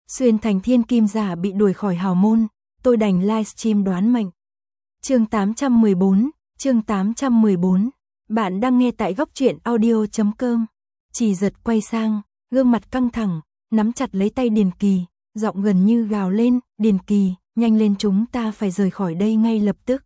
Xuyên thành thiên kim giả bị đuổi khỏi hào môn, tôi đành livestream đoán mệnh. Chương 814. Bạn đang nghe tại góc truyện audio.com. Chỉ giật quay sang, gương mặt căng thẳng, nắm chặt lấy tay Điền Kỳ, giọng gần như gào lên, "Điền Kỳ, nhanh lên, chúng ta phải rời khỏi đây ngay lập tức."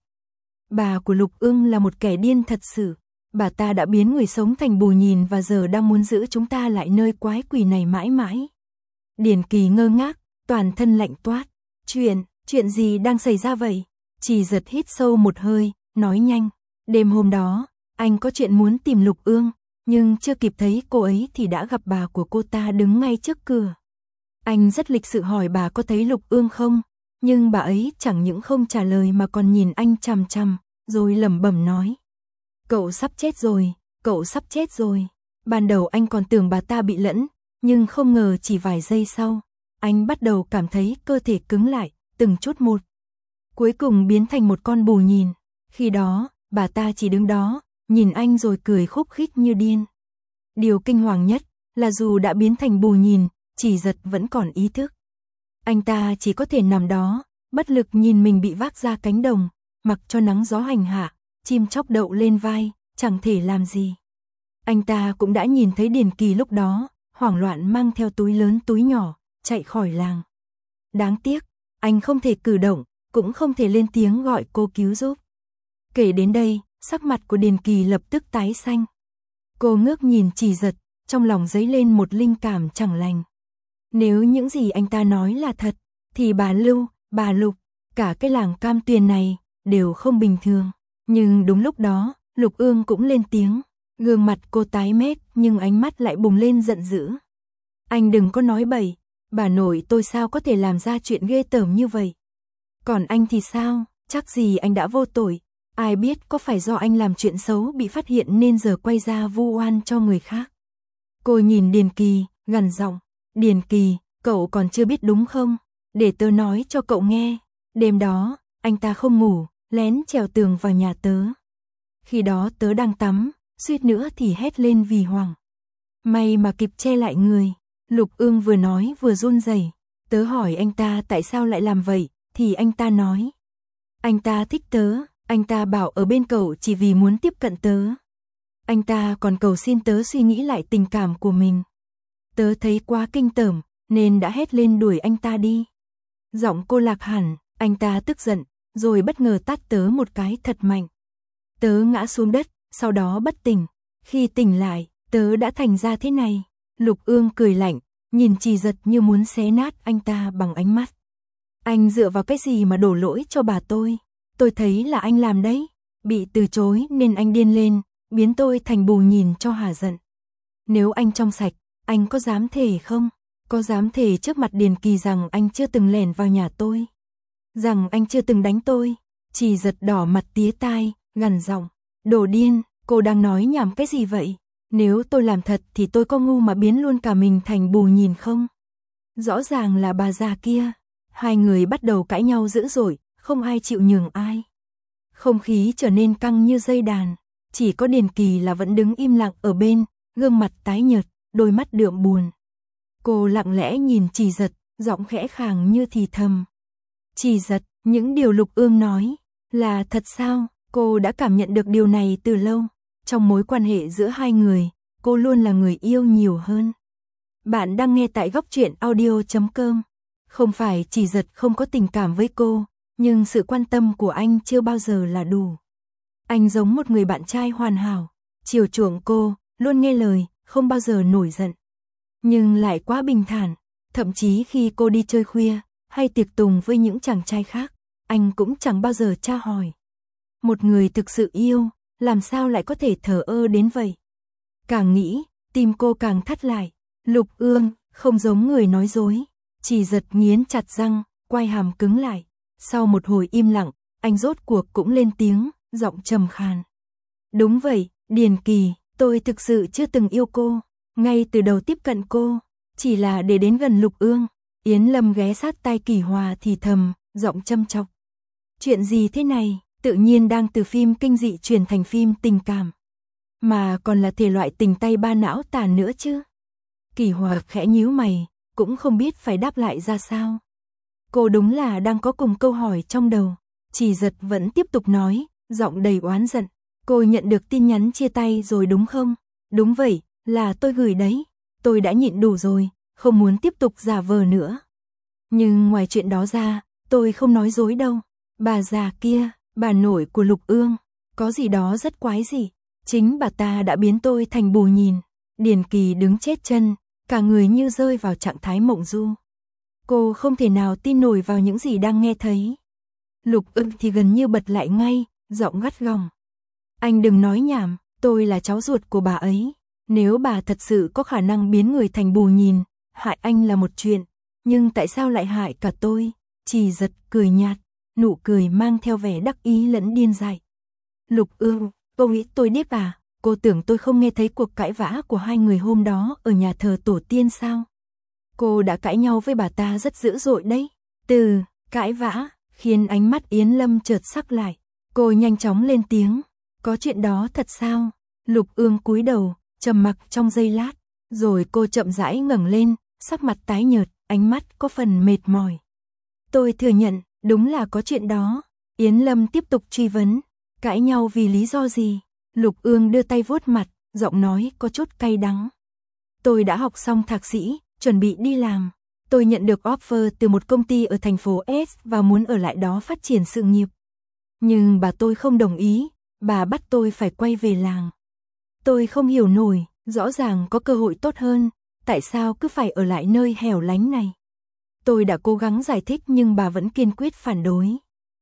Bà của Lục Ưng là một kẻ điên thật sự. Bà ta đã biến người sống thành bù nhìn và giờ đang muốn giữ chúng ta lại nơi quái quỷ này mãi mãi. Điền Kỳ ngơ ngác, toàn thân lạnh toát. Chuyện gì đang xảy ra vậy? Chỉ giật hít sâu một hơi, nói nhanh. Đêm hôm đó, anh có chuyện muốn tìm Lục Ương, nhưng chưa kịp thấy cô ấy thì đã gặp bà của cô ta đứng ngay trước cửa. Anh rất lịch sự hỏi bà có thấy Lục Ương không, nhưng bà ấy chẳng những không trả lời mà còn nhìn anh chằm chằm, rồi lẩm bẩm nói. Cậu sắp chết rồi, cậu sắp chết rồi. Ban đầu anh còn tưởng bà ta bị lẫn, nhưng không ngờ chỉ vài giây sau, anh bắt đầu cảm thấy cơ thể cứng lại, từng chút một. Cuối cùng biến thành một con bù nhìn. Khi đó, bà ta chỉ đứng đó, nhìn anh rồi cười khúc khích như điên. Điều kinh hoàng nhất là dù đã biến thành bù nhìn, Chỉ Giật vẫn còn ý thức. Anh ta chỉ có thể nằm đó, bất lực nhìn mình bị vác ra cánh đồng, mặc cho nắng gió hành hạ, chim chóc đậu lên vai, chẳng thể làm gì. Anh ta cũng đã nhìn thấy Điền Kỳ lúc đó, hoảng loạn mang theo túi lớn túi nhỏ, chạy khỏi làng. Đáng tiếc, anh không thể cử động, cũng không thể lên tiếng gọi cô cứu giúp. Kể đến đây, sắc mặt của Điền Kỳ lập tức tái xanh. Cô ngước nhìn Chỉ Giật, trong lòng dấy lên một linh cảm chẳng lành. Nếu những gì anh ta nói là thật, thì bà Lưu, bà Lục, cả cái làng Cam Tuyền này đều không bình thường. Nhưng đúng lúc đó, Lục Ương cũng lên tiếng. Gương mặt cô tái mét nhưng ánh mắt lại bùng lên giận dữ. Anh đừng có nói bậy, bà nội tôi sao có thể làm ra chuyện ghê tởm như vậy. Còn anh thì sao, chắc gì anh đã vô tội. Ai biết có phải do anh làm chuyện xấu bị phát hiện nên giờ quay ra vu oan cho người khác. Cô nhìn Điền Kỳ, gằn giọng. Điền Kỳ, cậu còn chưa biết đúng không? Để tớ nói cho cậu nghe. Đêm đó, anh ta không ngủ, lén trèo tường vào nhà tớ. Khi đó tớ đang tắm, suýt nữa thì hét lên vì hoảng. May mà kịp che lại người. Lục Ương vừa nói vừa run rẩy. Tớ hỏi anh ta tại sao lại làm vậy, thì anh ta nói. Anh ta thích tớ, anh ta bảo ở bên cậu chỉ vì muốn tiếp cận tớ. Anh ta còn cầu xin tớ suy nghĩ lại tình cảm của mình. Tớ thấy quá kinh tởm, nên đã hét lên đuổi anh ta đi. Giọng cô lạc hẳn, anh ta tức giận, rồi bất ngờ tát tớ một cái thật mạnh. Tớ ngã xuống đất, sau đó bất tỉnh. Khi tỉnh lại, tớ đã thành ra thế này. Lục Ương cười lạnh, nhìn Chỉ Giật như muốn xé nát anh ta bằng ánh mắt. Anh dựa vào cái gì mà đổ lỗi cho bà tôi? Tôi thấy là anh làm đấy. Bị từ chối nên anh điên lên, biến tôi thành bù nhìn cho hả giận. Nếu anh trong sạch, anh có dám thề không? Có dám thề trước mặt Điền Kỳ rằng anh chưa từng lẻn vào nhà tôi? Rằng anh chưa từng đánh tôi? Chỉ Giật đỏ mặt tía tai, gằn giọng. Đồ điên, cô đang nói nhảm cái gì vậy? Nếu tôi làm thật thì tôi có ngu mà biến luôn cả mình thành bù nhìn không? Rõ ràng là bà già kia. Hai người bắt đầu cãi nhau dữ dội, không ai chịu nhường ai. Không khí trở nên căng như dây đàn. Chỉ có Điền Kỳ là vẫn đứng im lặng ở bên, gương mặt tái nhợt, đôi mắt đượm buồn. Cô lặng lẽ nhìn Chỉ Giật, giọng khẽ khàng như thì thầm. Chỉ Giật, những điều Lục Ương nói là thật sao? Cô đã cảm nhận được điều này từ lâu. Trong mối quan hệ giữa hai người, cô luôn là người yêu nhiều hơn. Bạn đang nghe tại góc truyện audio.com. Không phải Chỉ Giật không có tình cảm với cô, nhưng sự quan tâm của anh chưa bao giờ là đủ. Anh giống một người bạn trai hoàn hảo, chiều chuộng cô, luôn nghe lời, không bao giờ nổi giận. Nhưng lại quá bình thản, thậm chí khi cô đi chơi khuya, hay tiệc tùng với những chàng trai khác, anh cũng chẳng bao giờ tra hỏi. Một người thực sự yêu, làm sao lại có thể thờ ơ đến vậy? Càng nghĩ, tim cô càng thắt lại. Lục Ương, không giống người nói dối. Chỉ Giật nghiến chặt răng, quai hàm cứng lại. Sau một hồi im lặng, anh rốt cuộc cũng lên tiếng, giọng trầm khàn. Đúng vậy, Điền Kỳ, tôi thực sự chưa từng yêu cô. Ngay từ đầu tiếp cận cô, chỉ là để đến gần Lục Ương. Yến Lâm ghé sát tai Kỳ Hòa thì thầm, giọng châm chọc. Chuyện gì thế này? Tự nhiên đang từ phim kinh dị chuyển thành phim tình cảm. Mà còn là thể loại tình tay ba não tàn nữa chứ. Kỳ Hòa khẽ nhíu mày, cũng không biết phải đáp lại ra sao. Cô đúng là đang có cùng câu hỏi trong đầu. Chỉ Giật vẫn tiếp tục nói, giọng đầy oán giận. Cô nhận được tin nhắn chia tay rồi đúng không? Đúng vậy, là tôi gửi đấy. Tôi đã nhịn đủ rồi, không muốn tiếp tục giả vờ nữa. Nhưng ngoài chuyện đó ra, tôi không nói dối đâu. Bà già kia, bà nội của Lục Ương, có gì đó rất quái dị. Chính bà ta đã biến tôi thành bù nhìn. Điền Kỳ đứng chết chân, cả người như rơi vào trạng thái mộng du. Cô không thể nào tin nổi vào những gì đang nghe thấy. Lục Ưng thì gần như bật lại ngay, giọng gắt gỏng. Anh đừng nói nhảm, tôi là cháu ruột của bà ấy. Nếu bà thật sự có khả năng biến người thành bù nhìn, hại anh là một chuyện. Nhưng tại sao lại hại cả tôi? Chỉ Giật cười nhạt, nụ cười mang theo vẻ đắc ý lẫn điên dại. Lục Ưng, cô nghĩ tôi điếc à? Cô tưởng tôi không nghe thấy cuộc cãi vã của hai người hôm đó ở nhà thờ tổ tiên sao? Cô đã cãi nhau với bà ta rất dữ dội đấy. Từ cãi vã khiến ánh mắt Yến Lâm chợt sắc lại. Cô nhanh chóng lên tiếng. Có chuyện đó thật sao? Lục Ương cúi đầu, trầm mặc trong giây lát. Rồi cô chậm rãi ngẩng lên, sắc mặt tái nhợt, ánh mắt có phần mệt mỏi. Tôi thừa nhận, đúng là có chuyện đó. Yến Lâm tiếp tục truy vấn. Cãi nhau vì lý do gì? Lục Ương đưa tay vuốt mặt, giọng nói có chút cay đắng. Tôi đã học xong thạc sĩ, chuẩn bị đi làm. Tôi nhận được offer từ một công ty ở thành phố S và muốn ở lại đó phát triển sự nghiệp. Nhưng bà tôi không đồng ý, bà bắt tôi phải quay về làng. Tôi không hiểu nổi, rõ ràng có cơ hội tốt hơn, tại sao cứ phải ở lại nơi hẻo lánh này. Tôi đã cố gắng giải thích nhưng bà vẫn kiên quyết phản đối.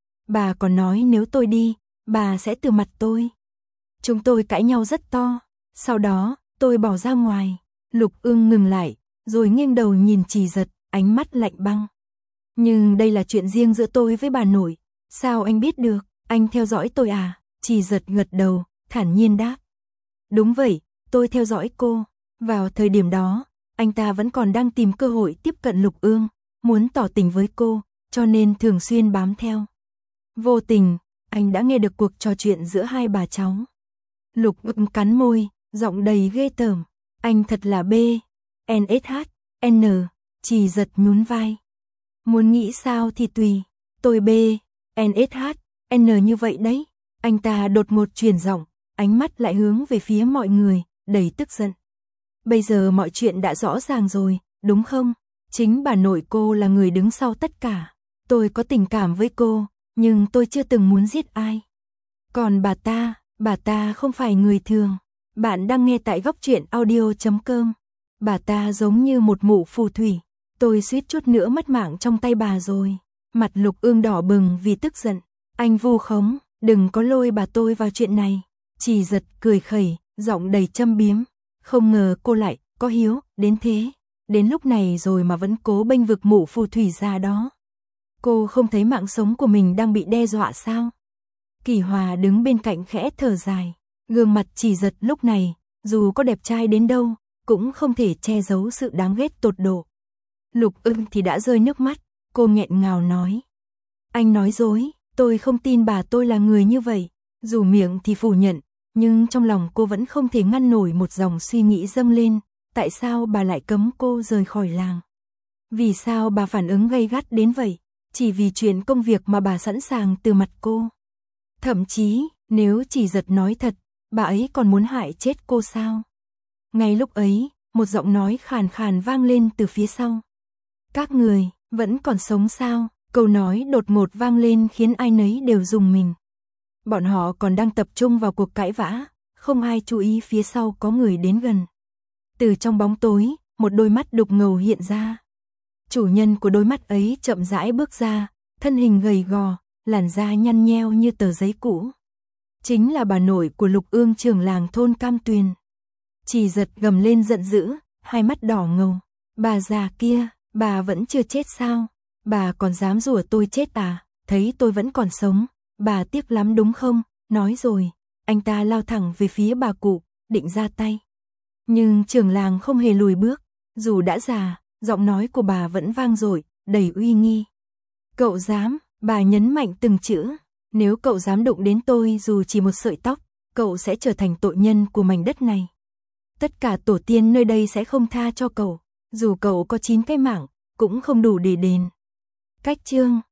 Bà còn nói nếu tôi đi, bà sẽ từ mặt tôi. Chúng tôi cãi nhau rất to, sau đó, tôi bỏ ra ngoài. Lục Ương ngừng lại, rồi nghiêng đầu nhìn Chỉ Giật, ánh mắt lạnh băng. Nhưng đây là chuyện riêng giữa tôi với bà nội, sao anh biết được, anh theo dõi tôi à? Chỉ Giật gật đầu, thản nhiên đáp. Đúng vậy, tôi theo dõi cô. Vào thời điểm đó, anh ta vẫn còn đang tìm cơ hội tiếp cận Lục Ương, muốn tỏ tình với cô, cho nên thường xuyên bám theo. Vô tình, anh đã nghe được cuộc trò chuyện giữa hai bà cháu. Lục Ương cắn môi, giọng đầy ghê tởm. Anh thật là B, NSH, N, Chỉ Giật nhún vai. Muốn nghĩ sao thì tùy, tôi B, NSH, N như vậy đấy. Anh ta đột ngột chuyển giọng, ánh mắt lại hướng về phía mọi người, đầy tức giận. Bây giờ mọi chuyện đã rõ ràng rồi, đúng không? Chính bà nội cô là người đứng sau tất cả. Tôi có tình cảm với cô, nhưng tôi chưa từng muốn giết ai. Còn bà ta không phải người thường. Bạn đang nghe tại góc truyện audio.com. Bà ta giống như một mụ phù thủy. Tôi suýt chút nữa mất mạng trong tay bà rồi. Mặt Lục Ương đỏ bừng vì tức giận. Anh vu khống, đừng có lôi bà tôi vào chuyện này. Chỉ Giật cười khẩy, giọng đầy châm biếm. Không ngờ cô lại có hiếu đến thế. Đến lúc này rồi mà vẫn cố bênh vực mụ phù thủy già đó. Cô không thấy mạng sống của mình đang bị đe dọa sao? Kỳ Hòa đứng bên cạnh khẽ thở dài. Gương mặt Chỉ Giật lúc này, dù có đẹp trai đến đâu, cũng không thể che giấu sự đáng ghét tột độ. Lục Ưng thì đã rơi nước mắt, cô nghẹn ngào nói. Anh nói dối, tôi không tin bà tôi là người như vậy. Dù miệng thì phủ nhận, nhưng trong lòng cô vẫn không thể ngăn nổi một dòng suy nghĩ dâng lên. Tại sao bà lại cấm cô rời khỏi làng? Vì sao bà phản ứng gay gắt đến vậy? Chỉ vì chuyện công việc mà bà sẵn sàng từ mặt cô. Thậm chí, nếu Chỉ Giật nói thật, bà ấy còn muốn hại chết cô sao? Ngay lúc ấy, một giọng nói khàn khàn vang lên từ phía sau. Các người, vẫn còn sống sao? Câu nói đột ngột vang lên khiến ai nấy đều rùng mình. Bọn họ còn đang tập trung vào cuộc cãi vã, không ai chú ý phía sau có người đến gần. Từ trong bóng tối, một đôi mắt đục ngầu hiện ra. Chủ nhân của đôi mắt ấy chậm rãi bước ra, thân hình gầy gò, làn da nhăn nheo như tờ giấy cũ. Chính là bà nội của Lục Ương, trưởng làng thôn Cam Tuyền. Chỉ Giật gầm lên giận dữ, hai mắt đỏ ngầu. Bà già kia, bà vẫn chưa chết sao? Bà còn dám rủa tôi chết à? Thấy tôi vẫn còn sống, bà tiếc lắm đúng không? Nói rồi, anh ta lao thẳng về phía bà cụ, định ra tay. Nhưng trưởng làng không hề lùi bước, dù đã già, giọng nói của bà vẫn vang dội, đầy uy nghi. Cậu dám, bà nhấn mạnh từng chữ, nếu cậu dám đụng đến tôi dù chỉ một sợi tóc, cậu sẽ trở thành tội nhân của mảnh đất này. Tất cả tổ tiên nơi đây sẽ không tha cho cậu. Dù cậu có 9 cái mạng, cũng không đủ để đền. Cách chương